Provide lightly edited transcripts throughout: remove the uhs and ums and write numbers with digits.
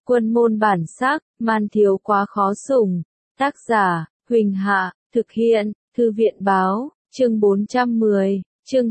Quân môn bản sắc, man thiếu quá khó sủng. Tác giả, Huỳnh Hạ, thực hiện, Thư viện báo, chương 410, chương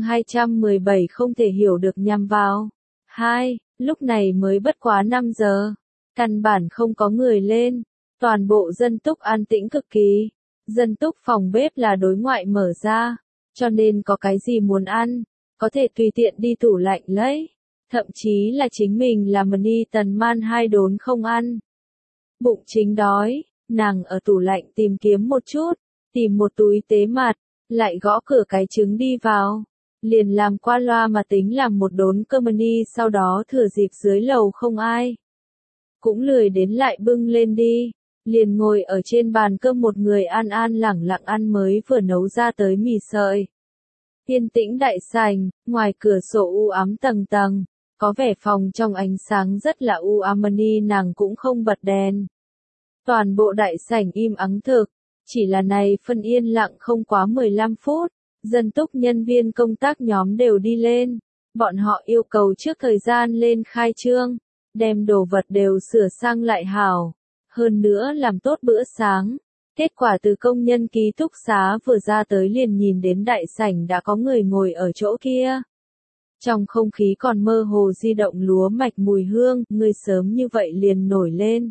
217 không thể hiểu được nhằm vào. 2. Lúc này mới bất quá 5 giờ. Căn bản không có người lên. Toàn bộ dân túc an tĩnh cực kỳ. Dân túc phòng bếp là đối ngoại mở ra. Cho nên có cái gì muốn ăn, có thể tùy tiện đi tủ lạnh lấy. Thậm chí là chính mình làm mani Tần Man 2 đốn không ăn. Bụng chính đói, nàng ở tủ lạnh tìm kiếm một chút, tìm một túi tế mặt, lại gõ cửa cái trứng đi vào. Liền làm qua loa mà tính làm một đốn cơm mani, sau đó thừa dịp dưới lầu không ai. Cũng lười đến lại bưng lên đi, liền ngồi ở trên bàn cơm một người an an lẳng lặng ăn mới vừa nấu ra tới mì sợi. Yên tĩnh đại sảnh, ngoài cửa sổ u ám tầng tầng, có vẻ phòng trong ánh sáng rất là u ám, mani nàng cũng không bật đèn. Toàn bộ đại sảnh im ắng thực, chỉ là này phân yên lặng không quá 15 phút, dân túc nhân viên công tác nhóm đều đi lên, bọn họ yêu cầu trước thời gian lên khai trương, đem đồ vật đều sửa sang lại hảo, hơn nữa làm tốt bữa sáng. Kết quả từ công nhân ký túc xá vừa ra tới liền nhìn đến đại sảnh đã có người ngồi ở chỗ kia. Trong không khí còn mơ hồ di động lúa mạch mùi hương, người sớm như vậy liền nổi lên.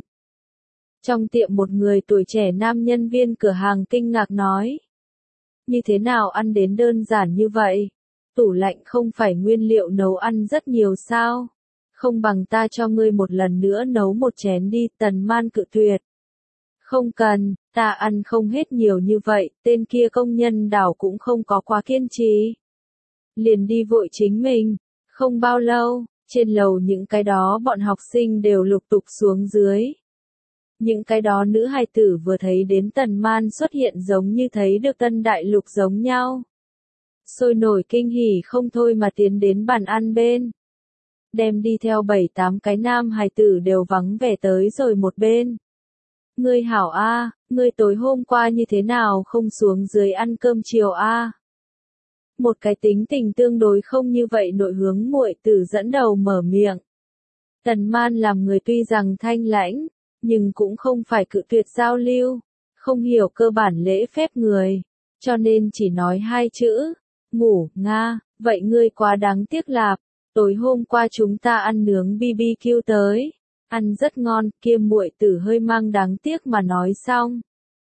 Trong tiệm một người tuổi trẻ nam nhân viên cửa hàng kinh ngạc nói. Như thế nào ăn đến đơn giản như vậy? Tủ lạnh không phải nguyên liệu nấu ăn rất nhiều sao? Không bằng ta cho ngươi một lần nữa nấu một chén đi. Tần Man cự tuyệt. Không cần, ta ăn không hết nhiều như vậy. Tên kia công nhân đảo cũng không có quá kiên trì. Liền đi vội chính mình. Không bao lâu, trên lầu những cái đó bọn học sinh đều lục tục xuống dưới. Những cái đó nữ hài tử vừa thấy đến Tần Man xuất hiện giống như thấy được tân đại lục giống nhau. Sôi nổi kinh hỉ không thôi mà tiến đến bàn ăn bên. Đem đi theo 7-8 cái nam hài tử đều vắng vẻ tới rồi một bên. Ngươi hảo a, ngươi tối hôm qua như thế nào không xuống dưới ăn cơm chiều a? Một cái tính tình tương đối không như vậy nội hướng muội tử dẫn đầu mở miệng. Tần Man làm người tuy rằng thanh lãnh, nhưng cũng không phải cự tuyệt giao lưu, không hiểu cơ bản lễ phép người, cho nên chỉ nói 2 chữ, ngủ, nga, vậy ngươi quá đáng tiếc lạp, tối hôm qua chúng ta ăn nướng BBQ tới, ăn rất ngon, kia muội tử hơi mang đáng tiếc mà nói xong.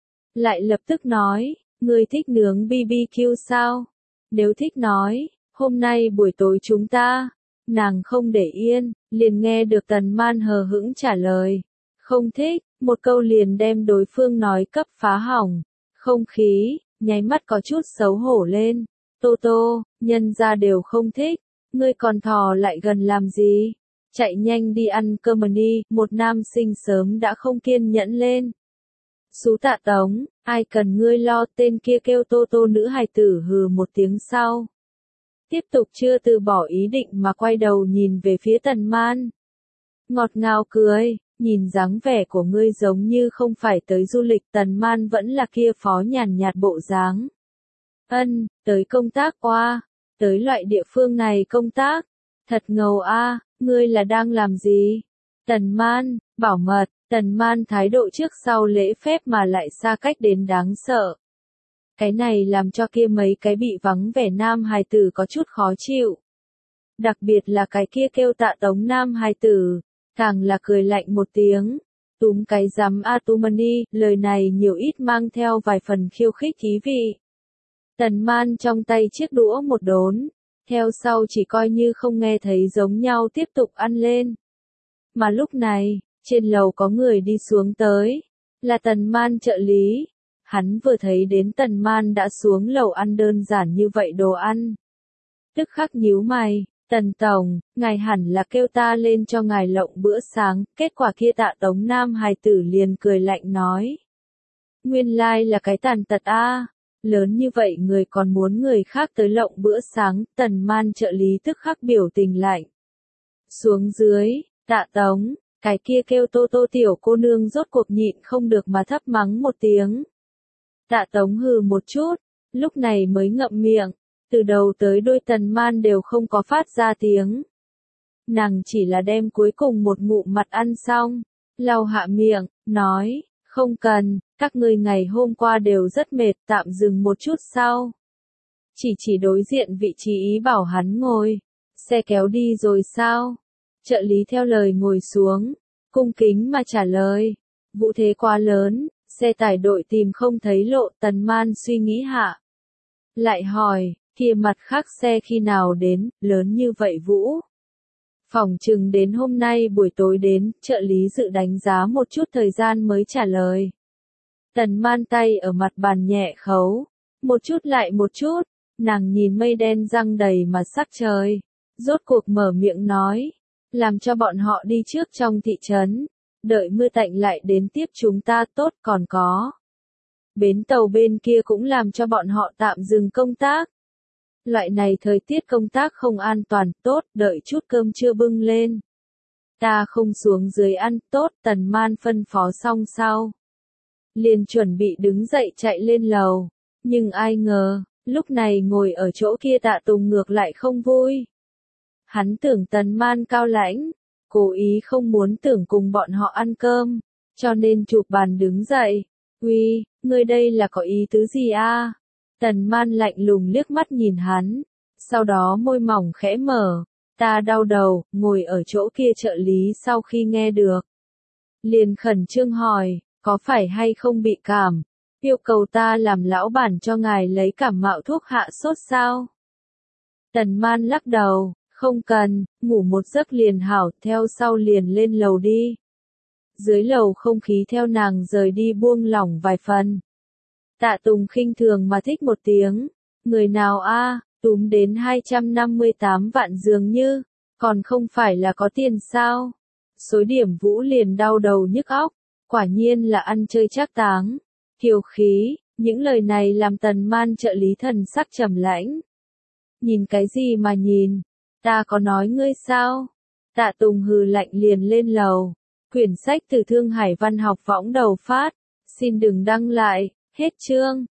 Lại lập tức nói, ngươi thích nướng BBQ sao? Nếu thích nói, hôm nay buổi tối chúng ta, nàng không để yên, liền nghe được Tần Man hờ hững trả lời. Không thích, một câu liền đem đối phương nói cấp phá hỏng. Không khí, nháy mắt có chút xấu hổ lên. Tô tô, nhân ra đều không thích, ngươi còn thò lại gần làm gì? Chạy nhanh đi ăn cơm đi, một nam sinh sớm đã không kiên nhẫn lên. Sú Tạ Tống, ai cần ngươi lo, tên kia kêu Tô Tô nữ hài tử hừ một tiếng sau. Tiếp tục chưa từ bỏ ý định mà quay đầu nhìn về phía Tần Man. Ngọt ngào cười, nhìn dáng vẻ của ngươi giống như không phải tới du lịch. Tần Man vẫn là kia phó nhàn nhạt bộ dáng. Ân, tới công tác oa, tới loại địa phương này công tác. Thật ngầu a, ngươi là đang làm gì? Tần Man, bảo mật. Tần Man thái độ trước sau lễ phép mà lại xa cách đến đáng sợ. Cái này làm cho kia mấy cái bị vắng vẻ nam hài tử có chút khó chịu. Đặc biệt là cái kia kêu Tạ Tống nam hài tử, càng là cười lạnh một tiếng. Túm cái rắm Atumani, lời này nhiều ít mang theo vài phần khiêu khích ý vị. Tần Man trong tay chiếc đũa một đốn, theo sau chỉ coi như không nghe thấy giống nhau tiếp tục ăn lên. Mà lúc này, trên lầu có người đi xuống tới, là Tần Man trợ lý. Hắn vừa thấy đến Tần Man đã xuống lầu ăn đơn giản như vậy đồ ăn. Tức khắc nhíu mày, Tần Tổng, ngài hẳn là kêu ta lên cho ngài lộng bữa sáng, kết quả kia Tạ Tống nam hài tử liền cười lạnh nói. Nguyên lai là cái tàn tật a, lớn như vậy người còn muốn người khác tới lộng bữa sáng, Tần Man trợ lý tức khắc biểu tình lạnh. Xuống dưới, Tạ Tống. Cái kia kêu Tô Tô tiểu cô nương rốt cuộc nhịn không được mà thấp mắng một tiếng. Tạ Tống hừ một chút, lúc này mới ngậm miệng, từ đầu tới đuôi Tần Man đều không có phát ra tiếng. Nàng chỉ là đem cuối cùng một ngụm mặt ăn xong, lau hạ miệng, nói, không cần, các ngươi ngày hôm qua đều rất mệt, tạm dừng một chút sau. Chỉ đối diện vị trí ý bảo hắn ngồi. Xe kéo đi rồi sao? Trợ lý theo lời ngồi xuống, cung kính mà trả lời. Vụ thế quá lớn, xe tải đội tìm không thấy lộ. Tần Man suy nghĩ hạ. Lại hỏi, kia mặt khác xe khi nào đến, lớn như vậy Vũ? Phỏng chừng đến hôm nay buổi tối đến, trợ lý dự đánh giá một chút thời gian mới trả lời. Tần Man tay ở mặt bàn nhẹ khấu, một chút lại một chút, nàng nhìn mây đen giăng đầy mà sắc trời, rốt cuộc mở miệng nói, làm cho bọn họ đi trước trong thị trấn, đợi mưa tạnh lại đến tiếp chúng ta tốt. Còn có bến tàu bên kia cũng làm cho bọn họ tạm dừng công tác. Loại này thời tiết công tác không an toàn, tốt, đợi chút cơm trưa bưng lên. Ta không xuống dưới ăn, tốt. Tần Man phân phó xong sau, liền chuẩn bị đứng dậy chạy lên lầu, nhưng ai ngờ, lúc này ngồi ở chỗ kia Tạ Tùng ngược lại không vui. Hắn tưởng Tần Man cao lãnh, cố ý không muốn tưởng cùng bọn họ ăn cơm, cho nên chụp bàn đứng dậy. Uy, ngươi đây là có ý tứ gì a? Tần Man lạnh lùng liếc mắt nhìn hắn, sau đó môi mỏng khẽ mở, ta đau đầu. Ngồi ở chỗ kia trợ lý sau khi nghe được, liền khẩn trương hỏi, có phải hay không bị cảm? Yêu cầu ta làm lão bản cho ngài lấy cảm mạo thuốc hạ sốt sao? Tần Man lắc đầu, không cần, ngủ một giấc liền hảo, theo sau liền lên lầu đi. Dưới lầu không khí theo nàng rời đi buông lỏng vài phần. Tạ Tùng khinh thường mà thích một tiếng, người nào a, túm đến 258 vạn dường như, còn không phải là có tiền sao? Số điểm Vũ liền đau đầu nhức óc, quả nhiên là ăn chơi trác táng, kiêu khí. Những lời này làm Tần Man trợ lý thần sắc trầm lãnh. Nhìn cái gì mà nhìn, ta có nói ngươi sao? Tạ Tùng hừ lạnh liền lên lầu. Quyển sách từ Thương Hải Văn học võng đầu phát, xin đừng đăng lại, hết chương.